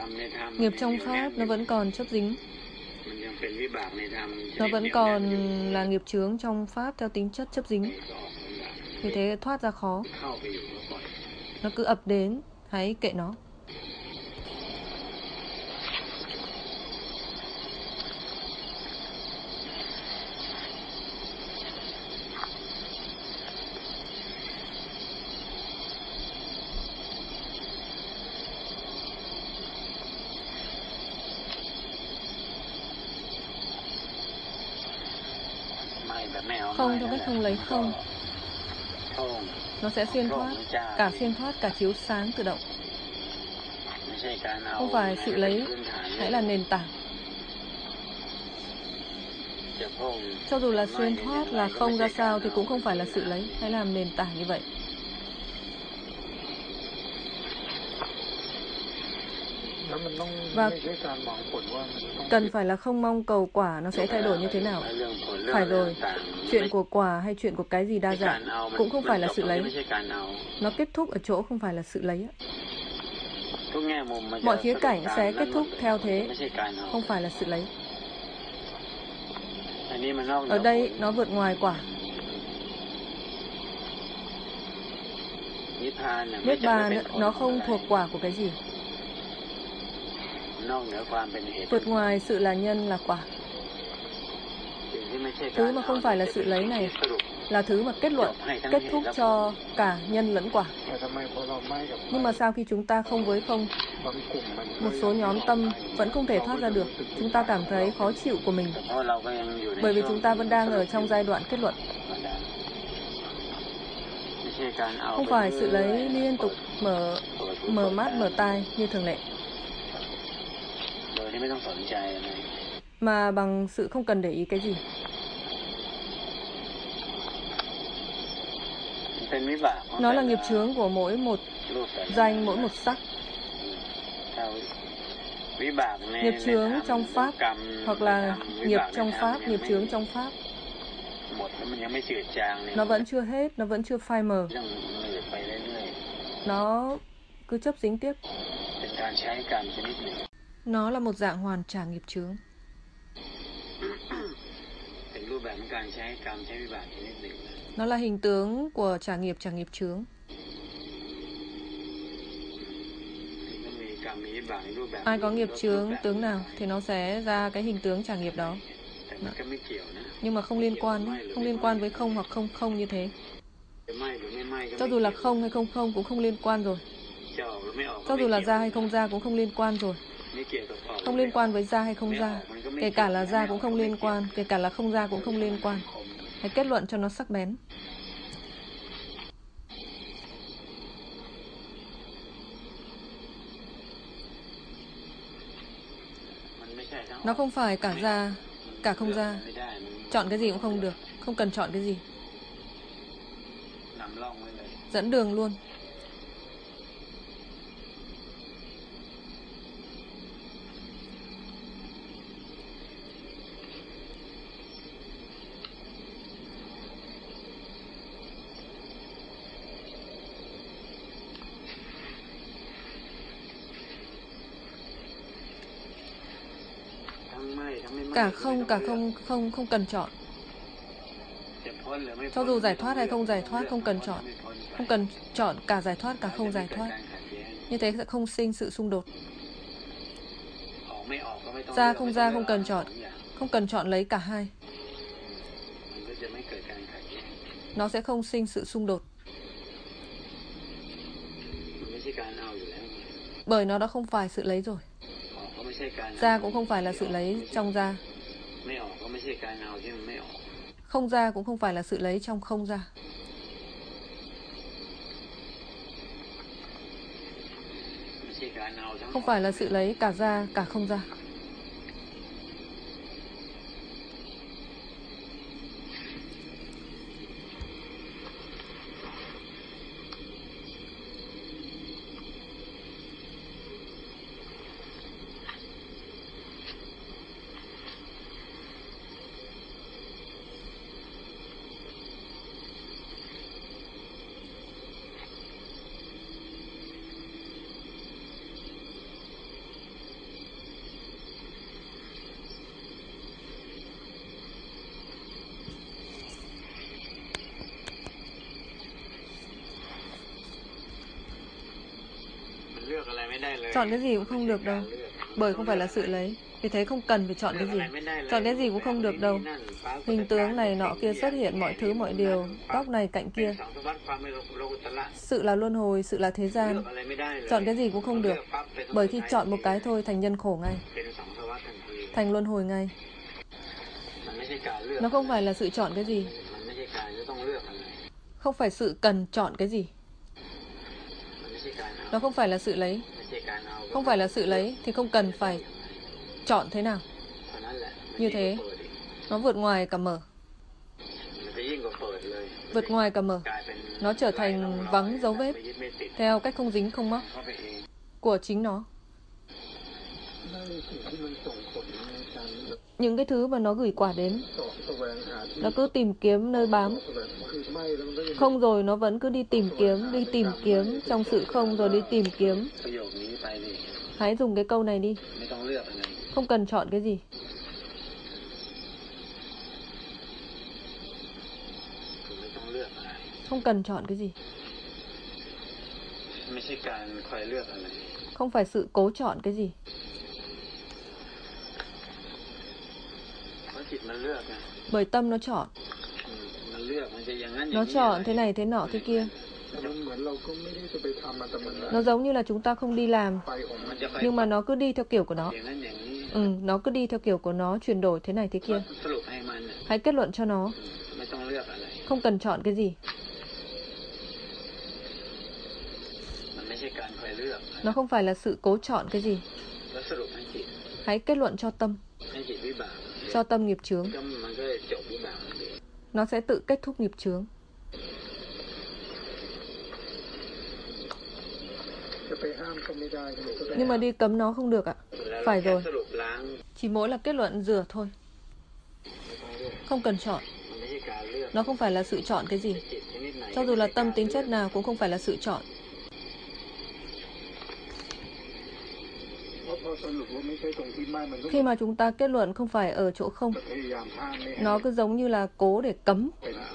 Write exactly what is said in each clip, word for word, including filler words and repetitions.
Nghiệp trong pháp nó vẫn còn chấp dính. Nó vẫn còn là nghiệp chướng trong pháp theo tính chất chấp dính. Vì thế thoát ra khó. Nó cứ ập đến, hãy kệ nó. Không theo cách không lấy không, nó sẽ xuyên thoát, cả xuyên thoát cả chiếu sáng tự động. Không phải sự lấy, hãy là nền tảng. Cho dù là xuyên thoát là không ra sao thì cũng không phải là sự lấy, hãy làm nền tảng như vậy. Và cần phải là không mong cầu quả nó sẽ thay đổi như thế nào. Phải rồi, chuyện của quả hay chuyện của cái gì đa dạng cũng không phải là sự lấy. Nó kết thúc ở chỗ không phải là sự lấy. Mọi khía cảnh sẽ kết thúc theo thế, không phải là sự lấy. Ở đây nó vượt ngoài quả. Niết bàn nó không thuộc quả của cái gì. Vượt ngoài sự là nhân là quả. Thứ mà không phải là sự lấy này là thứ mà kết luận, kết thúc cho cả nhân lẫn quả. Nhưng mà sau khi chúng ta không với không, một số nhóm tâm vẫn không thể thoát ra được. Chúng ta cảm thấy khó chịu của mình, bởi vì chúng ta vẫn đang ở trong giai đoạn kết luận. Không phải sự lấy liên tục mở, mở mắt, mở tai như thường lệ, mà bằng sự không cần để ý cái gì. Nó là nghiệp chướng của mỗi một danh, mỗi một sắc. Nghiệp chướng trong pháp, hoặc là nghiệp trong pháp, nghiệp chướng trong pháp, nó vẫn chưa hết, nó vẫn chưa phai mờ. Nó cứ chấp dính tiếp. Nó là một dạng hoàn trả nghiệp chướng. Nó là hình tướng của trả nghiệp trả nghiệp chướng. Ai có nghiệp chướng tướng nào thì nó sẽ ra cái hình tướng trả nghiệp đó. Đó. Nhưng mà không liên quan, không liên quan với không hoặc không không như thế. Cho dù là không hay không không cũng không liên quan rồi. Cho dù là ra hay không ra cũng không liên quan rồi. Không liên quan với ra hay không ra. Kể cả là ra cũng không liên quan, kể cả là không ra cũng không liên quan. Hãy kết luận cho nó sắc bén. Nó không phải cả ra, cả không ra. Chọn cái gì cũng không được, không cần chọn cái gì. Dẫn đường luôn. Cả không, cả không, không, không cần chọn. Cho dù giải thoát hay không giải thoát, không cần chọn. Không cần chọn cả giải thoát, cả không giải thoát. Như thế sẽ không sinh sự xung đột. Ra không ra không cần chọn. Không cần chọn lấy cả hai. Nó sẽ không sinh sự xung đột. Bởi nó đã không phải sự lấy rồi. Ra cũng không phải là sự lấy trong ra. Không ra cũng không phải là sự lấy trong không ra. Không phải là sự lấy cả ra cả không ra. Chọn cái gì cũng không được đâu, bởi không phải là sự lấy. Vì thế không cần phải chọn cái gì. Chọn cái gì cũng không được đâu. Hình tướng này nọ kia xuất hiện mọi thứ mọi điều, góc này cạnh kia. Sự là luân hồi, sự là thế gian. Chọn cái gì cũng không được, bởi khi chọn một cái thôi thành nhân khổ ngay, thành luân hồi ngay. Nó không phải là sự chọn cái gì, không phải sự cần chọn cái gì. Nó không phải là sự lấy. Không phải là sự lấy thì không cần phải chọn thế nào. Như thế nó vượt ngoài cả mở, vượt ngoài cả mở. Nó trở thành vắng dấu vết theo cách không dính không mắc của chính nó. Những cái thứ mà nó gửi quả đến, nó cứ tìm kiếm nơi bám. Không rồi nó vẫn cứ đi tìm kiếm, đi tìm kiếm trong sự không rồi đi tìm kiếm. Hãy dùng cái câu này đi. Không cần chọn cái gì. Không cần chọn cái gì. Không phải sự cố chọn cái gì. Bởi tâm nó chọn. Nó chọn thế này thế nọ thế kia. Nó giống như là chúng ta không đi làm, nhưng mà nó cứ đi theo kiểu của nó. Ừ, nó cứ đi theo kiểu của nó, chuyển đổi thế này thế kia. Hãy kết luận cho nó. Không cần chọn cái gì. Nó không phải là sự cố chọn cái gì. Hãy kết luận cho tâm. Cho tâm nghiệp chướng. Nó sẽ tự kết thúc nghiệp chướng. Nhưng mà đi cấm nó không được ạ. Phải rồi. Chỉ mỗi là kết luận rửa thôi. Không cần chọn. Nó không phải là sự chọn cái gì. Cho dù là tâm tính chất nào cũng không phải là sự chọn. Khi mà chúng ta kết luận không phải ở chỗ không, nó cứ giống như là cố để cấm.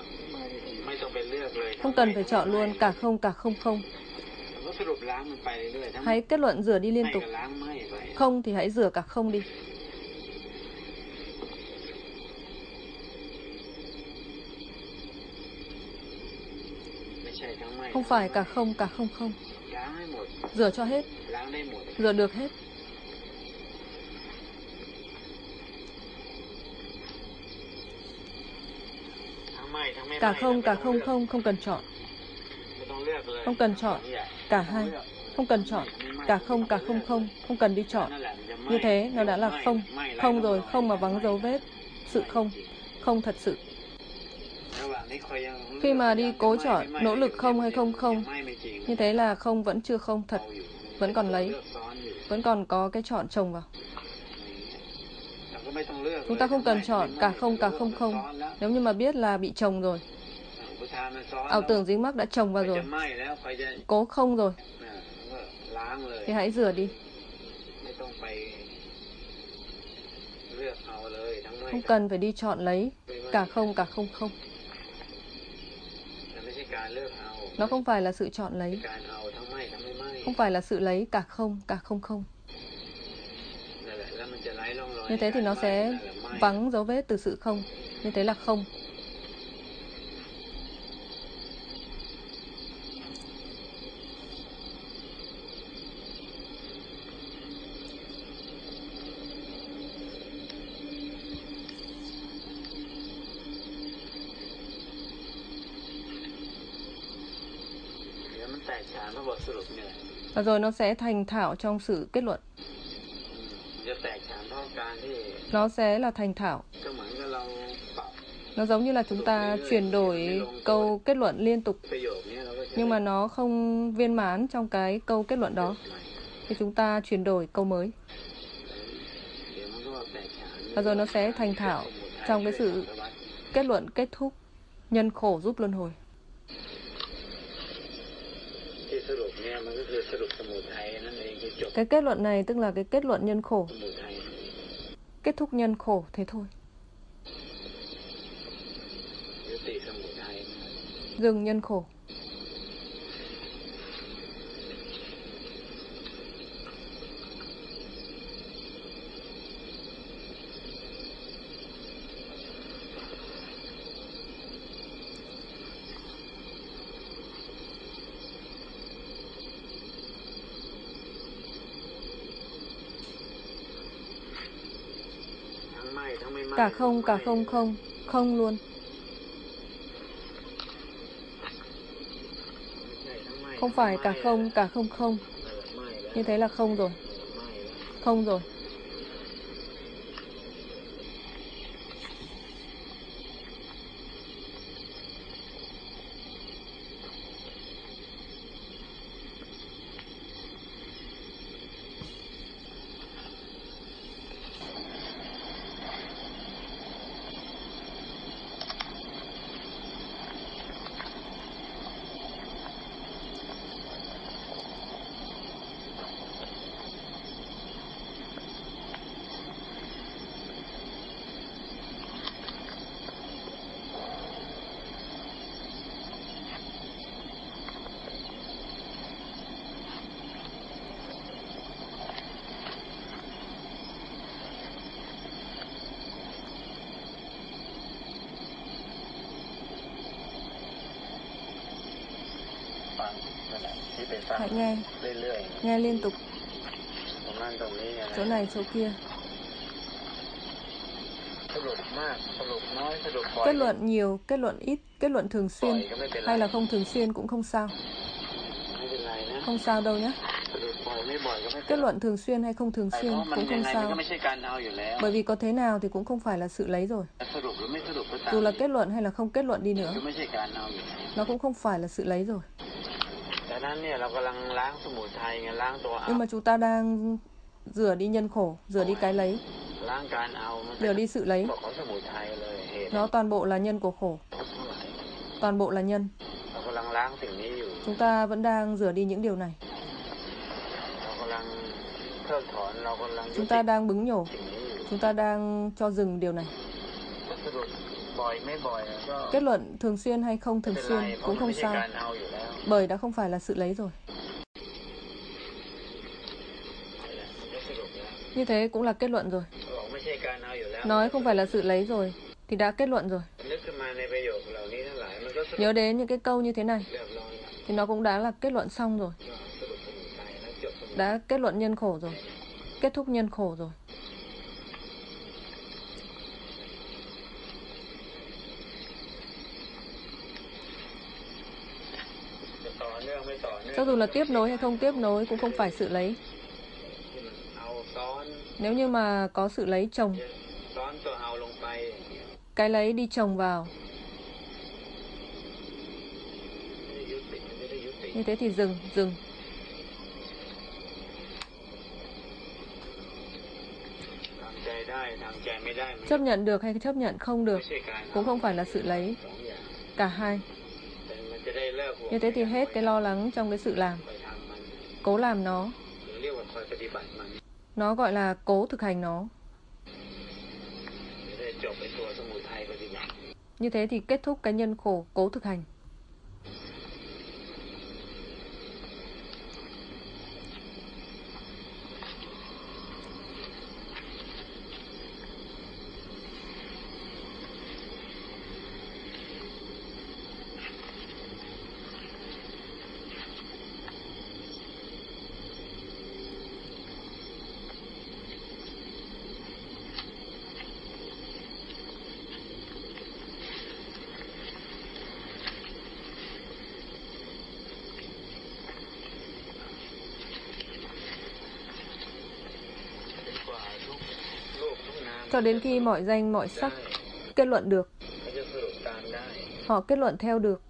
Không cần phải chọn luôn, cả không cả không không. Hãy kết luận rửa đi liên tục. Không thì hãy rửa cả không đi. Không phải cả không cả không không. Rửa cho hết. Rửa được hết. Cả không cả không không không cần chọn. Không cần chọn. Cả hai. Không cần chọn. Cả không cả không không không cần đi chọn. Như thế nó đã là không. Không rồi, không mà vắng dấu vết. Sự không. Không thật sự. Khi mà đi cố chọn, nỗ lực không hay không không, như thế là không vẫn chưa không thật. Vẫn còn lấy. Vẫn còn có cái chọn chồng vào. Chúng ta không cần chọn cả không cả không không. Nếu như mà biết là bị chồng rồi, ảo tưởng dính mắc đã chồng vào rồi, cố không rồi, thì hãy rửa đi. Không cần phải đi chọn lấy cả không cả không không. Nó không phải là sự chọn lấy. Không phải là sự lấy cả không cả không không. Như thế thì nó sẽ vắng dấu vết từ sự không. Như thế là không. Và rồi nó sẽ thành thạo trong sự kết luận. Nó sẽ là thành thạo. Nó giống như là chúng ta chuyển đổi câu kết luận liên tục, nhưng mà nó không viên mãn trong cái câu kết luận đó, thì chúng ta chuyển đổi câu mới. Và rồi nó sẽ thành thạo trong cái sự kết luận kết thúc nhân khổ giúp luân hồi. Cái kết luận này tức là cái kết luận nhân khổ, kết thúc nhân khổ, thế thôi. Dừng nhân khổ. Cả không, cả không không, không luôn. Không phải cả không, cả không không. Như thế là không rồi. Không rồi. Hãy nghe, nghe liên tục. Chỗ này, chỗ kia. Kết luận nhiều, kết luận ít, kết luận thường xuyên hay là không thường xuyên cũng không sao. Không sao đâu nhé. Kết luận thường xuyên hay không thường xuyên cũng không sao. Bởi vì có thế nào thì cũng không phải là sự lấy rồi. Dù là kết luận hay là không kết luận đi nữa, nó cũng không phải là sự lấy rồi. Nhưng mà chúng ta đang rửa đi nhân khổ, rửa đi cái lấy, rửa đi sự lấy. Nó toàn bộ là nhân của khổ. Toàn bộ là nhân. Chúng ta vẫn đang rửa đi những điều này. Chúng ta đang bứng nhổ. Chúng ta đang cho dừng điều này. Kết luận thường xuyên hay không thường xuyên cũng không sao. Bởi đã không phải là sự lấy rồi. Như thế cũng là kết luận rồi. Nói không phải là sự lấy rồi thì đã kết luận rồi. Nhớ đến những cái câu như thế này thì nó cũng đã là kết luận xong rồi. Đã kết luận nhân khổ rồi. Kết thúc nhân khổ rồi. Cho dù là tiếp nối hay không tiếp nối cũng không phải sự lấy. Nếu như mà có sự lấy chồng, cái lấy đi chồng vào, như thế thì dừng, dừng. Chấp nhận được hay chấp nhận không được cũng không phải là sự lấy. Cả hai. Như thế thì hết cái lo lắng trong cái sự làm. Cố làm nó. Nó gọi là cố thực hành nó. Như thế thì kết thúc cái nhân khổ cố thực hành. Cho đến khi mọi danh mọi sắc kết luận được, họ kết luận theo được.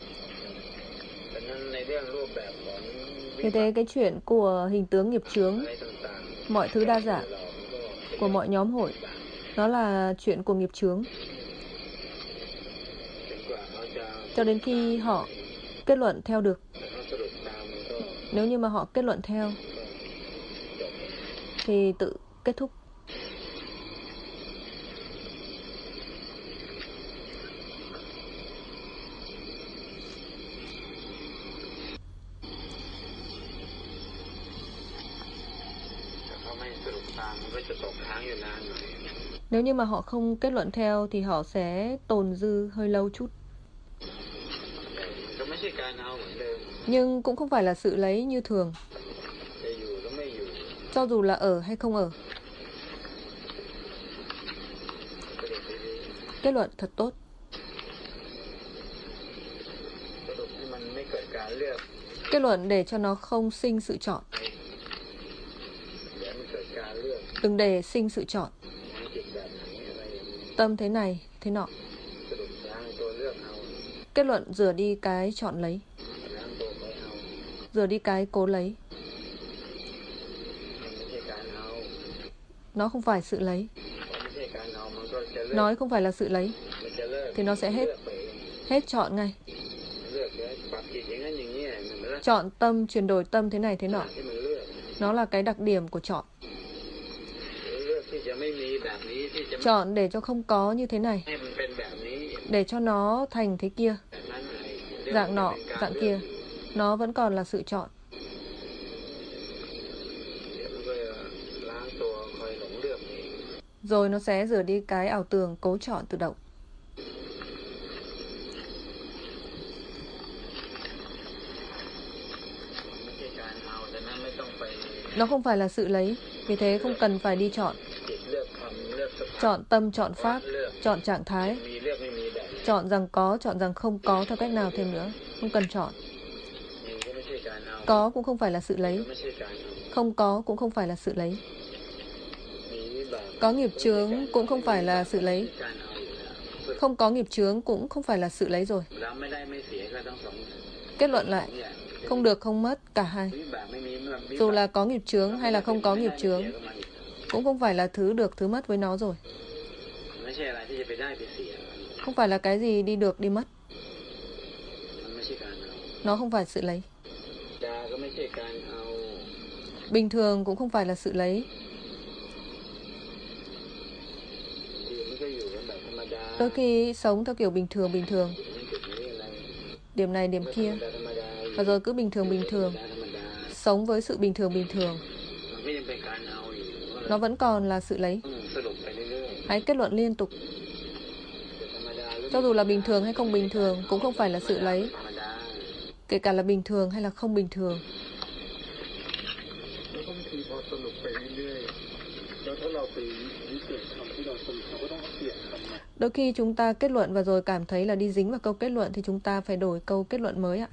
Như thế cái chuyện của hình tướng nghiệp chướng, mọi thứ đa dạng của mọi nhóm hội, nó là chuyện của nghiệp chướng. Cho đến khi họ kết luận theo được. Nếu như mà họ kết luận theo thì tự kết thúc. Nếu như mà họ không kết luận theo thì họ sẽ tồn dư hơi lâu chút. Nhưng cũng không phải là sự lấy như thường. Cho dù là ở hay không ở. Kết luận thật tốt. Kết luận để cho nó không sinh sự chọn. Đừng để sinh sự chọn. Tâm thế này, thế nọ. Kết luận rửa đi cái chọn lấy, rửa đi cái cố lấy. Nó không phải sự lấy. Nói không phải là sự lấy thì nó sẽ hết. Hết chọn ngay. Chọn tâm, chuyển đổi tâm thế này thế nọ. Nó là cái đặc điểm của chọn. Chọn để cho không có như thế này, để cho nó thành thế kia, dạng nọ, dạng kia. Nó vẫn còn là sự chọn. Rồi nó sẽ rửa đi cái ảo tưởng cố chọn tự động. Nó không phải là sự lấy, vì thế không cần phải đi chọn. Chọn tâm, chọn pháp, chọn trạng thái, chọn rằng có, chọn rằng không có theo cách nào thêm nữa. Không cần chọn. Có cũng không phải là sự lấy, không có cũng không phải là sự lấy. Có nghiệp chướng cũng không phải là sự lấy, không có nghiệp chướng cũng không phải là sự lấy rồi. Kết luận lại, không được không mất cả hai. Dù là có nghiệp chướng hay là không có nghiệp chướng, cũng không phải là thứ được thứ mất với nó rồi. Không phải là cái gì đi được đi mất. Nó không phải sự lấy. Bình thường cũng không phải là sự lấy. Đôi khi sống theo kiểu bình thường bình thường, điểm này điểm kia, và rồi cứ bình thường bình thường, sống với sự bình thường bình thường, nó vẫn còn là sự lấy. Hãy kết luận liên tục. Cho dù là bình thường hay không bình thường cũng không phải là sự lấy, kể cả là bình thường hay là không bình thường. Đôi khi chúng ta kết luận và rồi cảm thấy là đi dính vào câu kết luận thì chúng ta phải đổi câu kết luận mới ạ.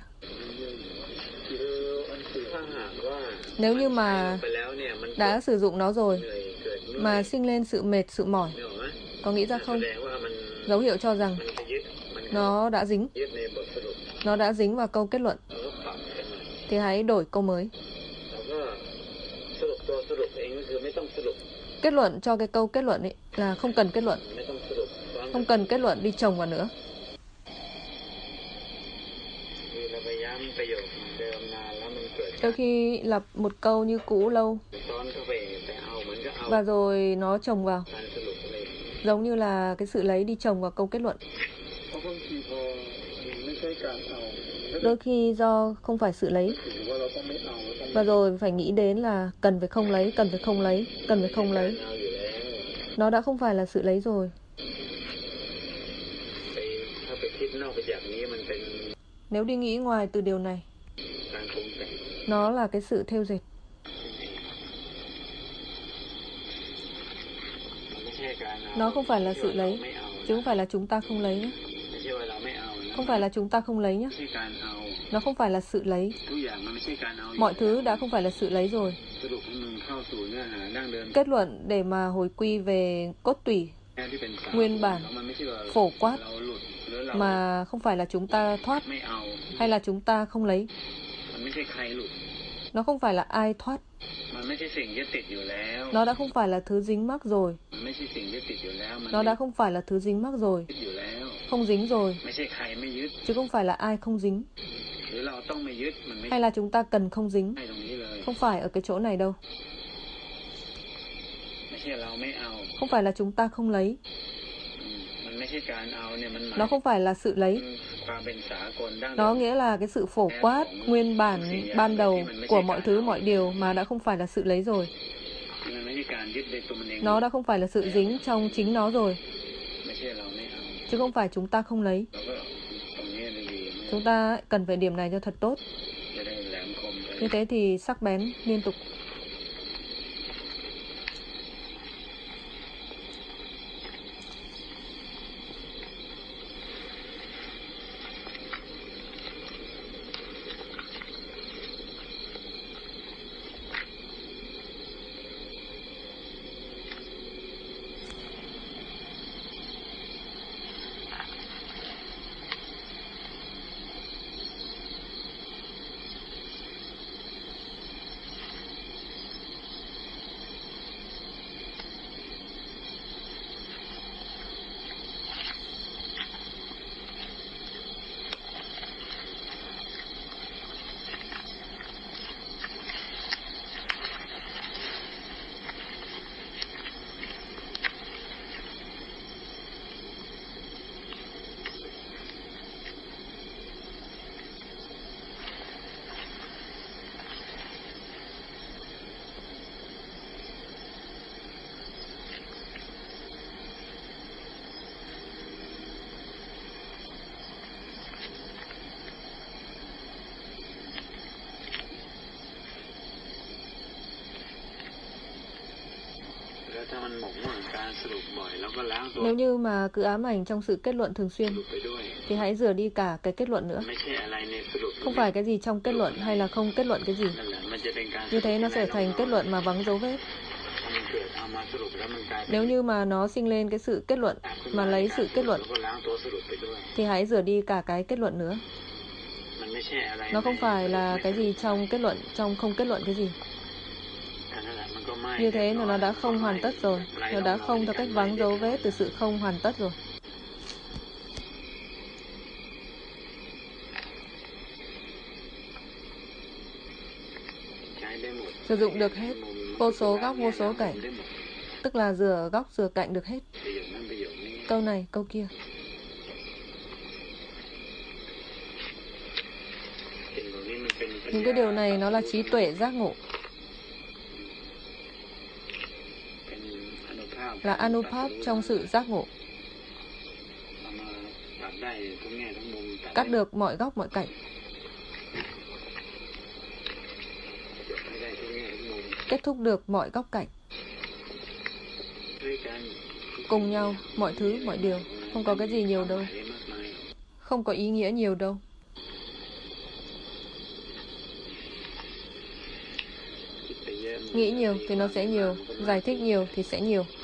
Nếu như mà đã sử dụng nó rồi mà sinh lên sự mệt, sự mỏi, có nghĩ ra không? Dấu hiệu cho rằng nó đã dính. Nó đã dính vào câu kết luận. Thì hãy đổi câu mới. Kết luận cho cái câu kết luận ấy là không cần kết luận. Không cần kết luận đi chồng vào nữa. Đôi khi lặp một câu như cũ lâu và rồi nó chồng vào, giống như là cái sự lấy đi chồng vào câu kết luận. Đôi khi do không phải sự lấy và rồi phải nghĩ đến là cần phải không lấy, cần phải không lấy, cần phải không lấy. Nó đã không phải là sự lấy rồi. Nếu đi nghĩ ngoài từ điều này, nó là cái sự thêu dệt. Nó không phải là sự lấy, chứ không phải là chúng ta không lấy nhé. Không phải là chúng ta không lấy nhé. Nó không phải là sự lấy. Mọi thứ đã không phải là sự lấy rồi. Kết luận để mà hồi quy về cốt tủy, nguyên bản, phổ quát, mà không phải là chúng ta thoát hay là chúng ta không lấy. Nó không phải là ai thoát. Nó đã không phải là thứ dính mắc rồi. Nó đã không phải là thứ dính mắc rồi. Không dính rồi. Chứ không phải là ai không dính. Hay là chúng ta cần không dính. Không phải ở cái chỗ này đâu. Không phải là chúng ta không lấy. Nó không phải là sự lấy. Nó nghĩa là cái sự phổ quát, nguyên bản, ban đầu của mọi thứ, mọi điều mà đã không phải là sự lấy rồi. Nó đã không phải là sự dính trong chính nó rồi. Chứ không phải chúng ta không lấy. Chúng ta cần phải điểm này cho thật tốt. Như thế thì sắc bén liên tục. Nếu như mà cứ ám ảnh trong sự kết luận thường xuyên thì hãy rửa đi cả cái kết luận nữa. Không phải cái gì trong kết luận hay là không kết luận cái gì. Như thế nó sẽ thành kết luận mà vắng dấu vết. Nếu như mà nó sinh lên cái sự kết luận mà lấy sự kết luận thì hãy rửa đi cả cái kết luận nữa. Nó không phải là cái gì trong kết luận, trong không kết luận cái gì. Như thế là nó đã không hoàn tất rồi. Nó đã không theo cách vắng dấu vết từ sự không hoàn tất rồi. Sử dụng được hết vô số góc, vô số cảnh. Tức là rửa góc, rửa cạnh được hết. Câu này, câu kia. Những cái điều này nó là trí tuệ giác ngộ. Là Anupap trong sự giác ngộ. Cắt được mọi góc, mọi cạnh. Kết thúc được mọi góc cạnh. Cùng nhau, mọi thứ, mọi điều. Không có cái gì nhiều đâu. Không có ý nghĩa nhiều đâu. Nghĩ nhiều thì nó sẽ nhiều. Giải thích nhiều thì sẽ nhiều.